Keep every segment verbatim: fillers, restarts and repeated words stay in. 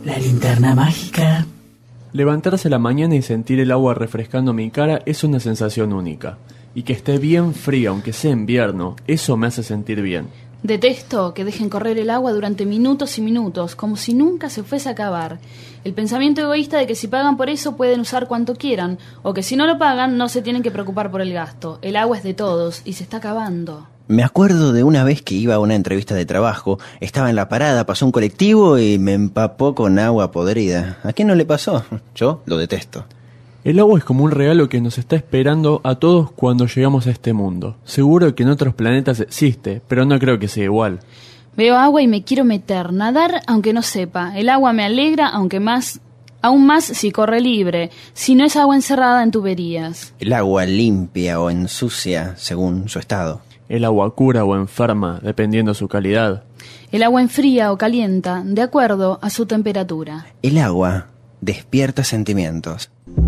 La linterna mágica. Levantarse a la mañana y sentir el agua refrescando mi cara es una sensación única. Y que esté bien fría, aunque sea invierno, eso me hace sentir bien. Detesto que dejen correr el agua durante minutos y minutos, como si nunca se fuese a acabar. El pensamiento egoísta de que si pagan por eso pueden usar cuanto quieran, o que si no lo pagan no se tienen que preocupar por el gasto. El agua es de todos y se está acabando. Me acuerdo de una vez que iba a una entrevista de trabajo, estaba en la parada, pasó un colectivo y me empapó con agua podrida. ¿A quién no le pasó? Yo lo detesto. El agua es como un regalo que nos está esperando a todos cuando llegamos a este mundo. Seguro que en otros planetas existe, pero no creo que sea igual. Veo agua y me quiero meter, nadar aunque no sepa. El agua me alegra, aunque más, aún más si corre libre, si no es agua encerrada en tuberías. El agua limpia o ensucia según su estado. El agua cura o enferma, dependiendo su calidad. El agua enfría o calienta, de acuerdo a su temperatura. El agua despierta sentimientos.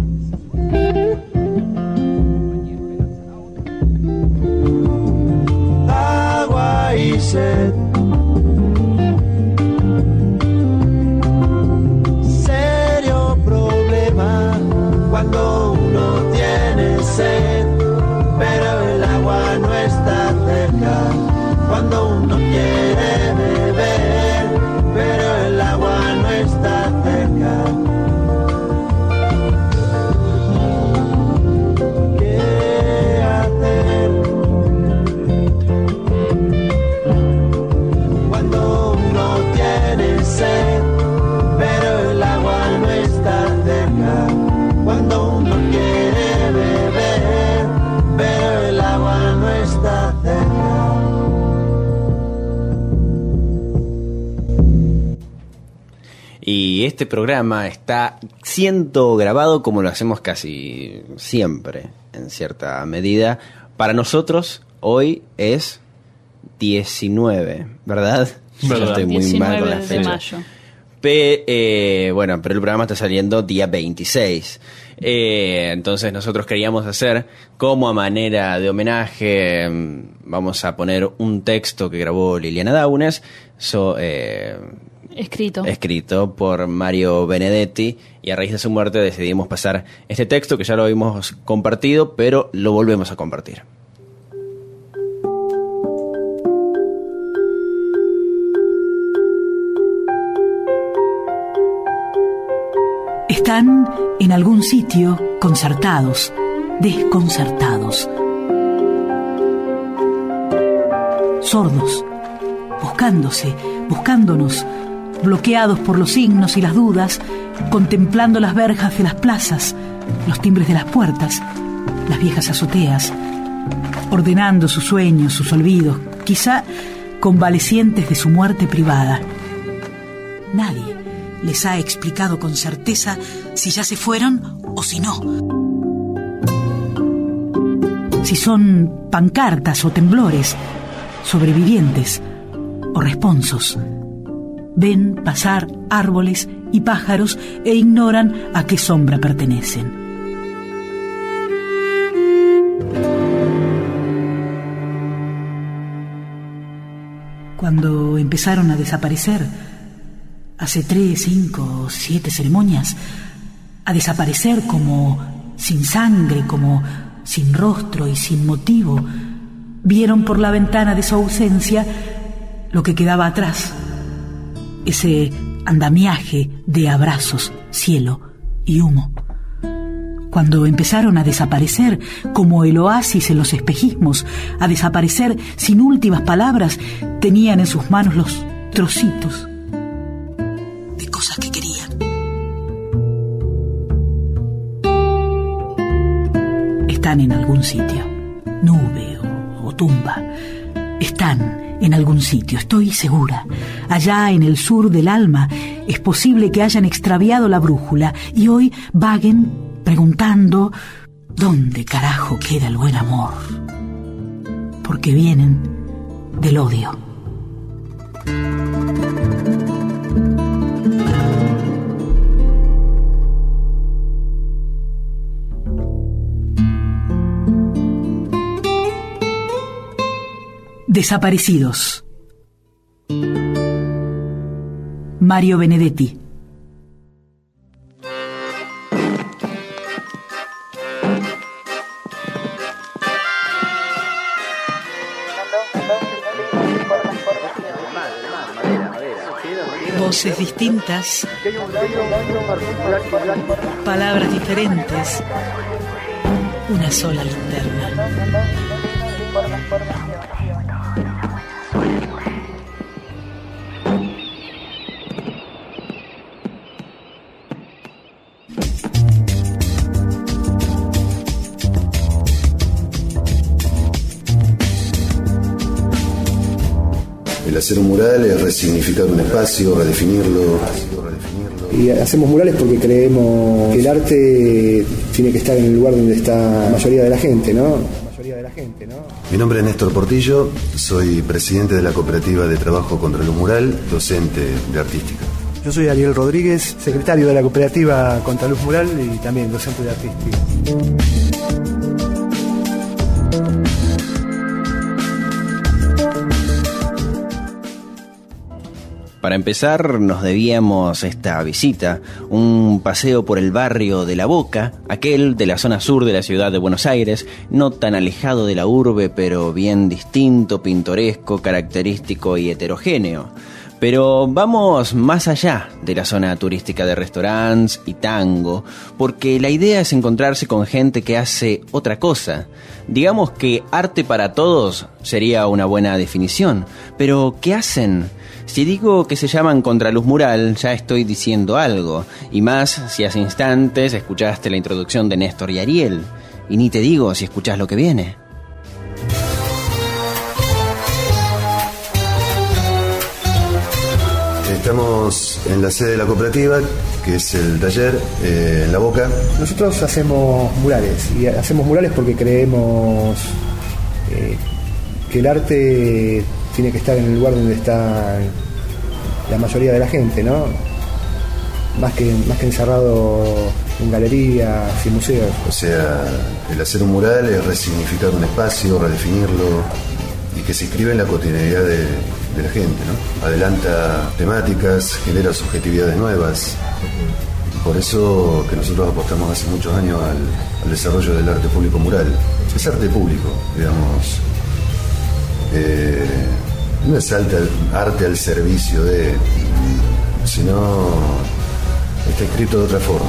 Agua y sed. Serio problema cuando uno tiene sed, pero el agua no está cerca. Cuando uno quiere beber, pero el agua no está cerca. Pero el agua no está cerca. Cuando uno quiere beber, pero el agua no está cerca. Y este programa está siendo grabado como lo hacemos casi siempre, en cierta medida. Para nosotros, hoy es diecinueve, ¿verdad? ¿Verdad? Yo estoy muy mal con la diecinueve de fecha. mayo. Pe, eh, bueno, pero el programa está saliendo día veintiséis. Eh, entonces nosotros queríamos hacer, como a manera de homenaje, vamos a poner un texto que grabó Liliana Daunes, so, eh, Escrito. escrito por Mario Benedetti, y a raíz de su muerte decidimos pasar este texto que ya lo habíamos compartido, pero lo volvemos a compartir. Están en algún sitio concertados, desconcertados, sordos, buscándose, buscándonos, bloqueados por los signos y las dudas, contemplando las verjas de las plazas, los timbres de las puertas, las viejas azoteas, ordenando sus sueños, sus olvidos, quizá convalecientes de su muerte privada. Nadie les ha explicado con certeza si ya se fueron o si no. Si son pancartas o temblores, sobrevivientes o responsos. Ven pasar árboles y pájaros e ignoran a qué sombra pertenecen. Cuando empezaron a desaparecer, hace tres, cinco, siete ceremonias, a desaparecer como sin sangre, como sin rostro y sin motivo, vieron por la ventana de su ausencia lo que quedaba atrás, ese andamiaje de abrazos, cielo y humo. Cuando empezaron a desaparecer como el oasis en los espejismos, a desaparecer sin últimas palabras, tenían en sus manos los trocitos de cosas que querían. Están en algún sitio, nube o, o tumba. Están en algún sitio, estoy segura. Allá en el sur del alma es posible que hayan extraviado la brújula y hoy vaguen preguntando ¿dónde carajo queda el buen amor? Porque vienen del odio. Desaparecidos. Mario Benedetti. Voces distintas, palabras diferentes, una sola linterna. El hacer un mural es resignificar un espacio, redefinirlo. Y hacemos murales porque creemos que el arte tiene que estar en el lugar donde está la mayoría de la gente, ¿no? La mayoría de la gente, ¿no? Mi nombre es Néstor Portillo, soy presidente de la Cooperativa de Trabajo contra Luz Mural, docente de artística. Yo soy Ariel Rodríguez, secretario de la Cooperativa Contra Luz Mural y también docente de artística. Para empezar, nos debíamos esta visita, un paseo por el barrio de La Boca, aquel de la zona sur de la ciudad de Buenos Aires, no tan alejado de la urbe, pero bien distinto, pintoresco, característico y heterogéneo. Pero vamos más allá de la zona turística de restaurantes y tango, porque la idea es encontrarse con gente que hace otra cosa. Digamos que arte para todos sería una buena definición, pero ¿qué hacen? Si digo que se llaman Contraluz Mural, ya estoy diciendo algo, y más si hace instantes escuchaste la introducción de Néstor y Ariel, y ni te digo si escuchás lo que viene. Estamos en la sede de la cooperativa, que es el taller eh, en La Boca. Nosotros hacemos murales, y hacemos murales porque creemos eh, que el arte tiene que estar en el lugar donde está la mayoría de la gente, ¿no? Más que, más que encerrado en galerías y museos. O sea, el hacer un mural es resignificar un espacio, redefinirlo y que se inscribe en la cotidianidad de, de la gente, ¿no? Adelanta temáticas, genera subjetividades nuevas. Por eso que nosotros apostamos hace muchos años al, al desarrollo del arte público mural. Es arte público, digamos. Eh, no es arte, arte al servicio de, sino está escrito de otra forma.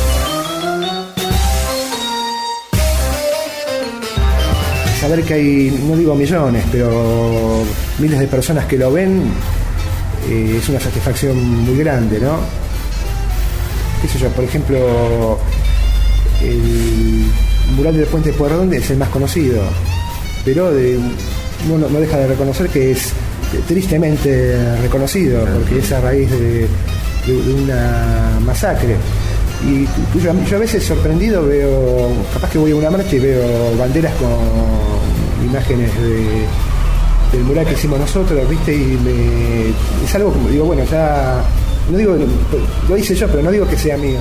Saber que hay, no digo millones, pero miles de personas que lo ven, eh, es una satisfacción muy grande, ¿no? Qué sé yo, por ejemplo, el mural del Puente Pueyrredón es el más conocido, pero de, uno no deja de reconocer que es tristemente reconocido, porque es a raíz de, de, de una masacre. Y yo, yo a veces sorprendido veo, capaz que voy a una marcha y veo banderas con imágenes de, del mural que hicimos nosotros, ¿viste? Y me, es algo como, digo, bueno, ya, no digo, lo hice yo, pero no digo que sea mío.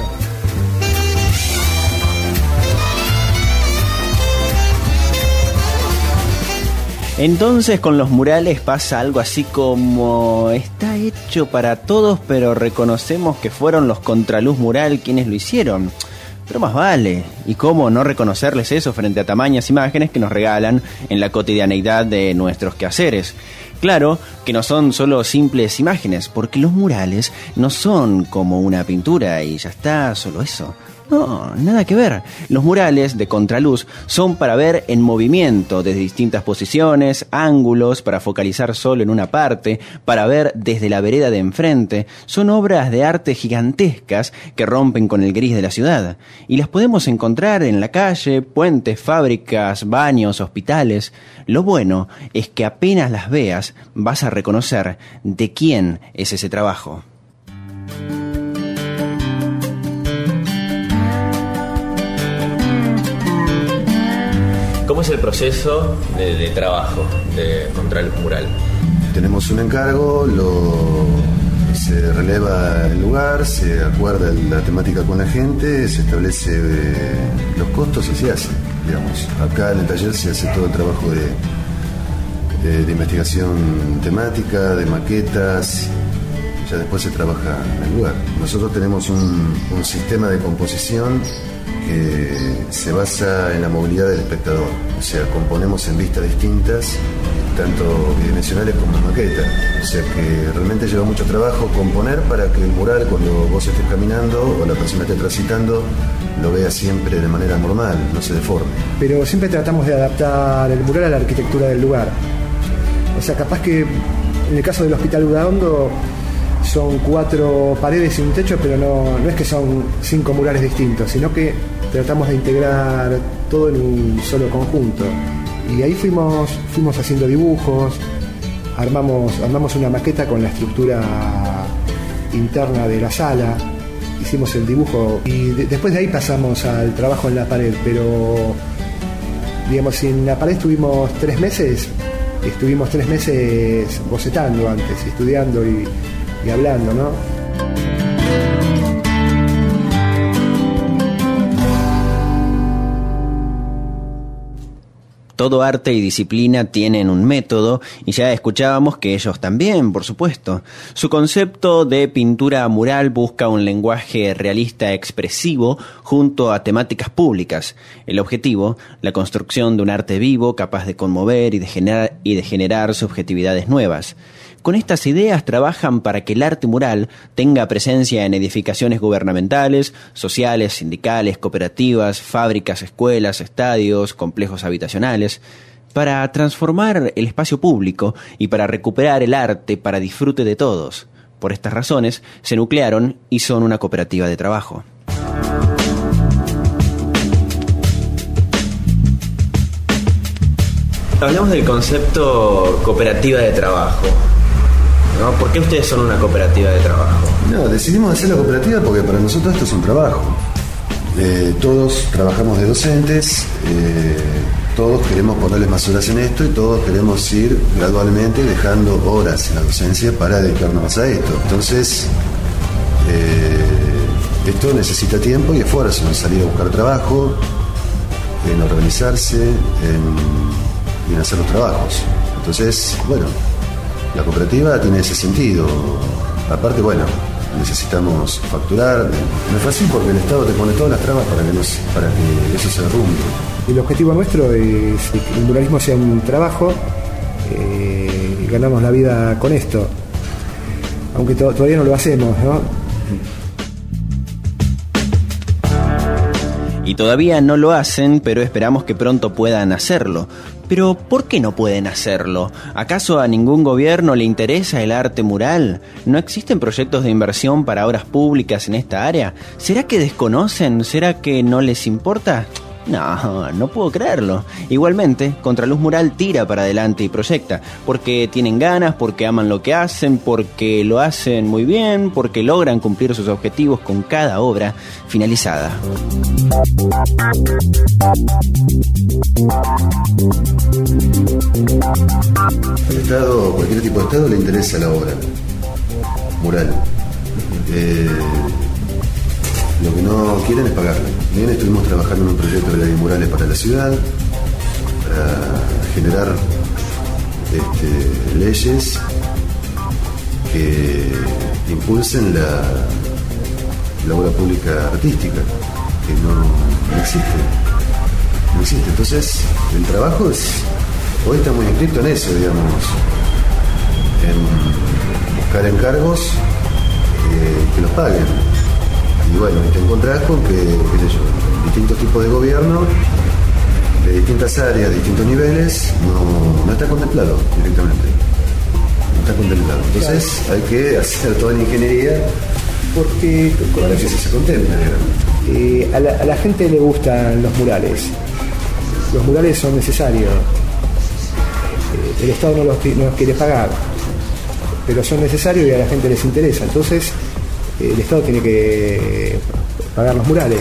Entonces con los murales pasa algo así como está hecho para todos, pero reconocemos que fueron los Contraluz Mural quienes lo hicieron. Pero más vale, ¿y cómo no reconocerles eso frente a tamañas imágenes que nos regalan en la cotidianeidad de nuestros quehaceres? Claro que no son solo simples imágenes, porque los murales no son como una pintura y ya está, solo eso. No, nada que ver. Los murales de contraluz son para ver en movimiento, desde distintas posiciones, ángulos, para focalizar solo en una parte, para ver desde la vereda de enfrente. Son obras de arte gigantescas que rompen con el gris de la ciudad. Y las podemos encontrar en la calle, puentes, fábricas, baños, hospitales. Lo bueno es que apenas las veas, vas a reconocer de quién es ese trabajo. ¿Cómo es el proceso de, de trabajo de Contraluz Mural? Tenemos un encargo, lo, se releva el lugar, se acuerda la temática con la gente, se establece eh, los costos y se hace, digamos. Acá en el taller se hace todo el trabajo de, de, de investigación temática, de maquetas, ya después se trabaja en el lugar. Nosotros tenemos un, un sistema de composición que se basa en la movilidad del espectador, o sea, componemos en vistas distintas, tanto bidimensionales como en maqueta, o sea que realmente lleva mucho trabajo componer para que el mural, cuando vos estés caminando o la persona esté transitando, lo vea siempre de manera normal, no se deforme. Pero siempre tratamos de adaptar el mural a la arquitectura del lugar. O sea, capaz que en el caso del Hospital Udaondo son cuatro paredes y un techo, pero no, no es que son cinco murales distintos, sino que tratamos de integrar todo en un solo conjunto. Y ahí fuimos, fuimos haciendo dibujos, armamos, armamos una maqueta con la estructura interna de la sala, hicimos el dibujo y de, después de ahí pasamos al trabajo en la pared, pero digamos, si en la pared estuvimos tres meses, estuvimos tres meses bocetando antes, estudiando y, y hablando, ¿no? Todo arte y disciplina tienen un método, y ya escuchábamos que ellos también, por supuesto. Su concepto de pintura mural busca un lenguaje realista expresivo junto a temáticas públicas. El objetivo, la construcción de un arte vivo capaz de conmover y de generar, y de generar subjetividades nuevas. Con estas ideas trabajan para que el arte mural tenga presencia en edificaciones gubernamentales, sociales, sindicales, cooperativas, fábricas, escuelas, estadios, complejos habitacionales, para transformar el espacio público y para recuperar el arte para disfrute de todos. Por estas razones, se nuclearon y son una cooperativa de trabajo. Hablamos del concepto cooperativa de trabajo, ¿no? ¿Por qué ustedes son una cooperativa de trabajo? No, decidimos hacer la cooperativa porque para nosotros esto es un trabajo. Eh, todos trabajamos de docentes, eh, todos queremos ponerles más horas en esto y todos queremos ir gradualmente dejando horas en la docencia para dedicarnos más a esto. Entonces, eh, esto necesita tiempo y esfuerzo en salir a buscar trabajo, en organizarse, en, en hacer los trabajos. Entonces, bueno, la cooperativa tiene ese sentido. Aparte, bueno, necesitamos facturar. No es fácil porque el Estado te pone todas las trabas para que, no, para que eso se derrumbe. El objetivo nuestro es que el muralismo sea un trabajo eh, y ganamos la vida con esto. Aunque to- todavía no lo hacemos, ¿no? Y todavía no lo hacen, pero esperamos que pronto puedan hacerlo. Pero, ¿por qué no pueden hacerlo? ¿Acaso a ningún gobierno le interesa el arte mural? ¿No existen proyectos de inversión para obras públicas en esta área? ¿Será que desconocen? ¿Será que no les importa? No, no puedo creerlo. Igualmente, Contraluz Mural tira para adelante y proyecta, porque tienen ganas, porque aman lo que hacen, porque lo hacen muy bien, porque logran cumplir sus objetivos con cada obra finalizada. Al Estado, cualquier tipo de Estado le interesa la obra mural. Eh, Lo que no quieren es pagarle. Bien, estuvimos trabajando en un proyecto de ley de murales para la ciudad, para generar este, leyes que impulsen la, la obra pública artística, que no, no existe. No existe. Entonces, el trabajo es, hoy está muy inscrito en eso, digamos, en buscar encargos eh, que los paguen. Y bueno, te encontrás con que, qué sé yo, distintos tipos de gobierno, de distintas áreas, de distintos niveles, no, no está contemplado directamente. No está contemplado. Entonces claro, hay que hacer toda la ingeniería porque para que se contemple. Eh, a, la, a la gente le gustan los murales. Los murales son necesarios. Eh, el Estado no los, no los quiere pagar, pero son necesarios y a la gente les interesa. Entonces, el Estado tiene que pagar los murales.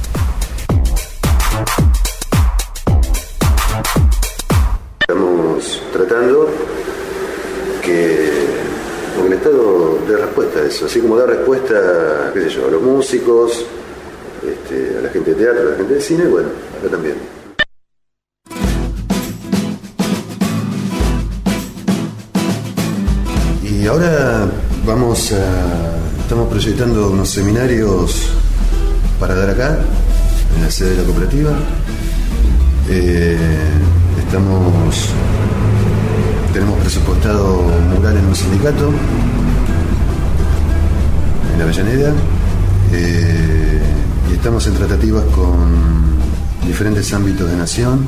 Estamos tratando que porque el Estado dé respuesta a eso, así como da respuesta, qué sé yo, a los músicos, este, a la gente de teatro, a la gente de cine, bueno, acá también. Y ahora vamos vamos a, estamos proyectando unos seminarios para dar acá, en la sede de la cooperativa. Eh, estamos, tenemos presupuestado un mural en un sindicato, en la Avellaneda, eh, y estamos en tratativas con diferentes ámbitos de nación,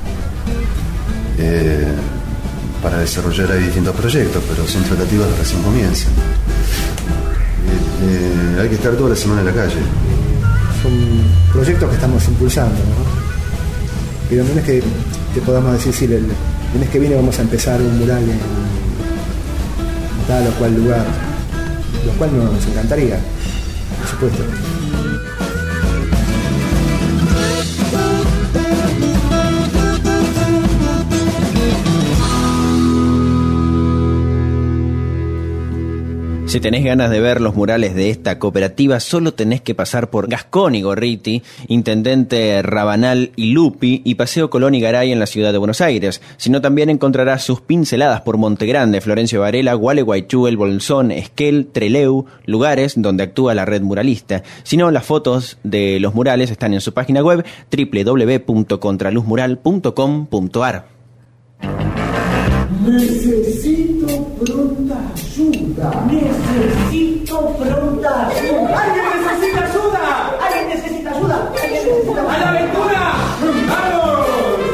eh, para desarrollar ahí distintos proyectos, pero son tratativas que recién comienzan. Eh, eh, hay que estar toda la semana en la calle. Son proyectos que estamos impulsando, ¿no? Pero no es que te podamos decir, sí, el, el mes que viene vamos a empezar un mural en tal o cual lugar, lo cual nos encantaría, por supuesto. Si tenés ganas de ver los murales de esta cooperativa, solo tenés que pasar por Gascón y Gorriti, Intendente Rabanal y Lupi, y Paseo Colón y Garay en la ciudad de Buenos Aires. Sino también encontrarás sus pinceladas por Montegrande, Florencio Varela, Gualeguaychú, El Bolsón, Esquel, Trelew, lugares donde actúa la red muralista. Si no, las fotos de los murales están en su página web doble u doble u doble u punto contraluzmural punto com punto a r. Necesito pronta ayuda. Necesito pronta ayuda. ¡Alguien necesita ayuda! ¡Alguien necesita ayuda! ¡Alguien necesita ayuda! ¡A la aventura! ¡Vamos!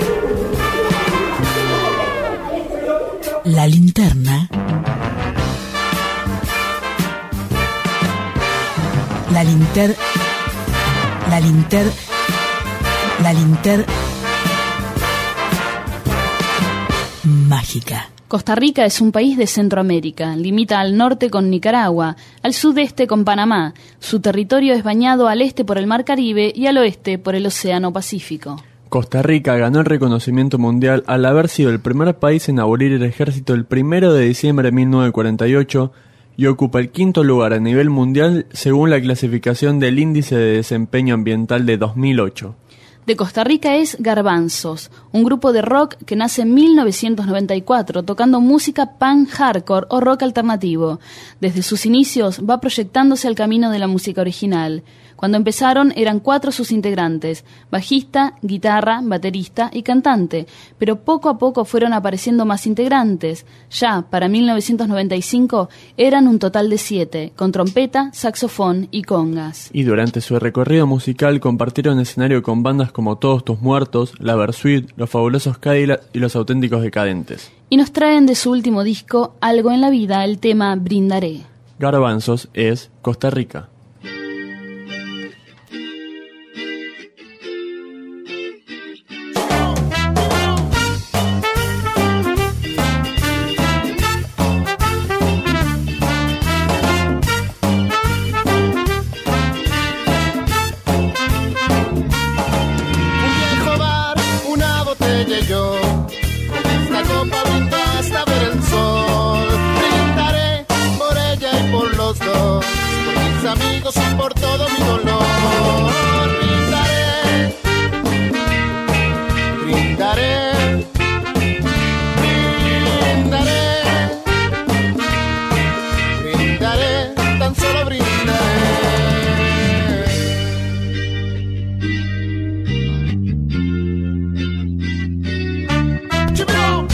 La linterna. La linter. La linter. La linter. Mágica. Costa Rica es un país de Centroamérica. Limita al norte con Nicaragua, al sudeste con Panamá. Su territorio es bañado al este por el Mar Caribe y al oeste por el Océano Pacífico. Costa Rica ganó el reconocimiento mundial al haber sido el primer país en abolir el ejército el primero de diciembre de mil novecientos cuarenta y ocho y ocupa el quinto lugar a nivel mundial según la clasificación del Índice de Desempeño Ambiental de dos mil ocho. De Costa Rica es Garbanzos, un grupo de rock que nace en mil novecientos noventa y cuatro tocando música punk hardcore o rock alternativo. Desde sus inicios va proyectándose al camino de la música original. Cuando empezaron eran cuatro sus integrantes, bajista, guitarra, baterista y cantante, pero poco a poco fueron apareciendo más integrantes. Ya para mil novecientos noventa y cinco eran un total de siete, con trompeta, saxofón y congas. Y durante su recorrido musical compartieron escenario con bandas como Todos Tus Muertos, La Versuit, Los Fabulosos Cadillacs y Los Auténticos Decadentes. Y nos traen de su último disco, Algo en la Vida, el tema Brindaré. Garbanzos es Costa Rica. Amigos y por todo mi dolor, brindaré, brindaré, brindaré, brindaré, tan solo brindaré. ¡Chupiro!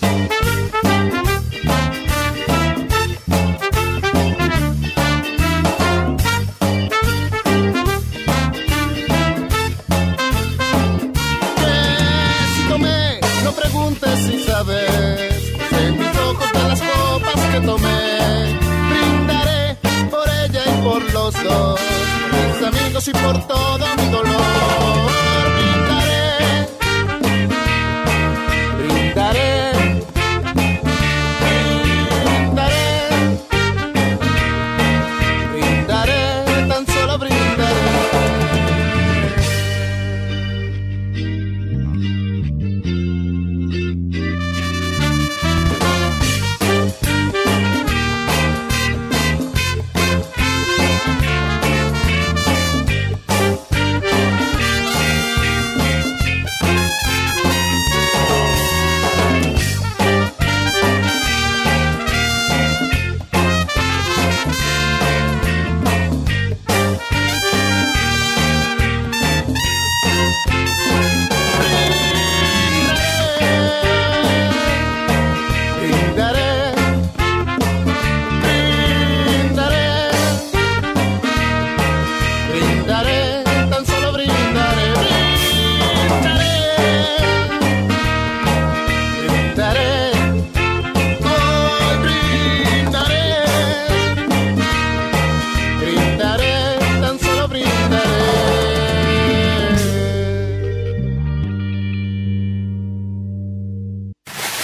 Que tomé, brindaré por ella y por los dos, por mis amigos y por todo mi dolor, brindaré, brindaré, brindaré, brindaré, tan solo brindaré.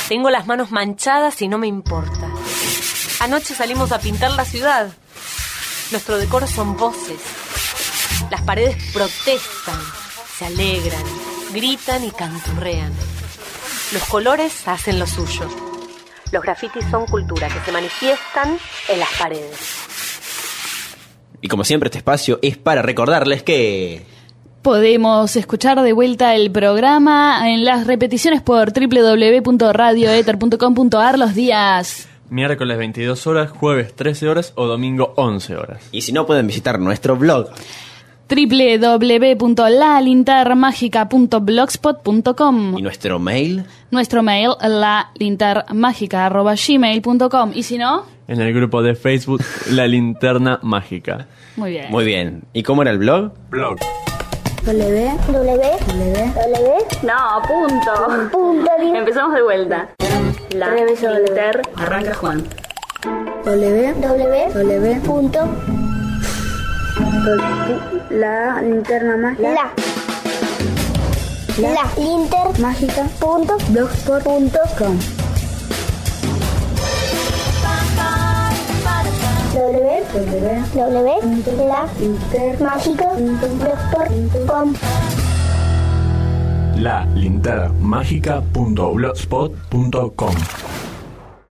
Tengo las manos manchadas y no me importa. Anoche salimos a pintar la ciudad. Nuestro decoro son voces. Las paredes protestan, se alegran, gritan y canturrean. Los colores hacen lo suyo. Los grafitis son cultura que se manifiestan en las paredes. Y como siempre, este espacio es para recordarles que... podemos escuchar de vuelta el programa en las repeticiones por doble u doble u doble u punto radio ether punto com punto a r los días miércoles veintidós horas, jueves trece horas o domingo once horas. Y si no, pueden visitar nuestro blog doble u doble u doble u punto la linterna mágica punto blogspot punto com. Y nuestro mail, nuestro mail la linterna mágica arroba gmail punto com. Y si no, en el grupo de Facebook La Linterna Mágica. Muy bien. Muy bien. ¿Y cómo era el blog? Blog. W, W, W, W. No, punto. Punto. Empezamos de vuelta. La linter. Arranca Juan. W, W, W. Punto. La linterna mágica. La. La linter mágica. Punto. Blogspot punto com. W, W, W, la linter mágica punto blogspot punto com. La linterna mágica punto blogspot punto com.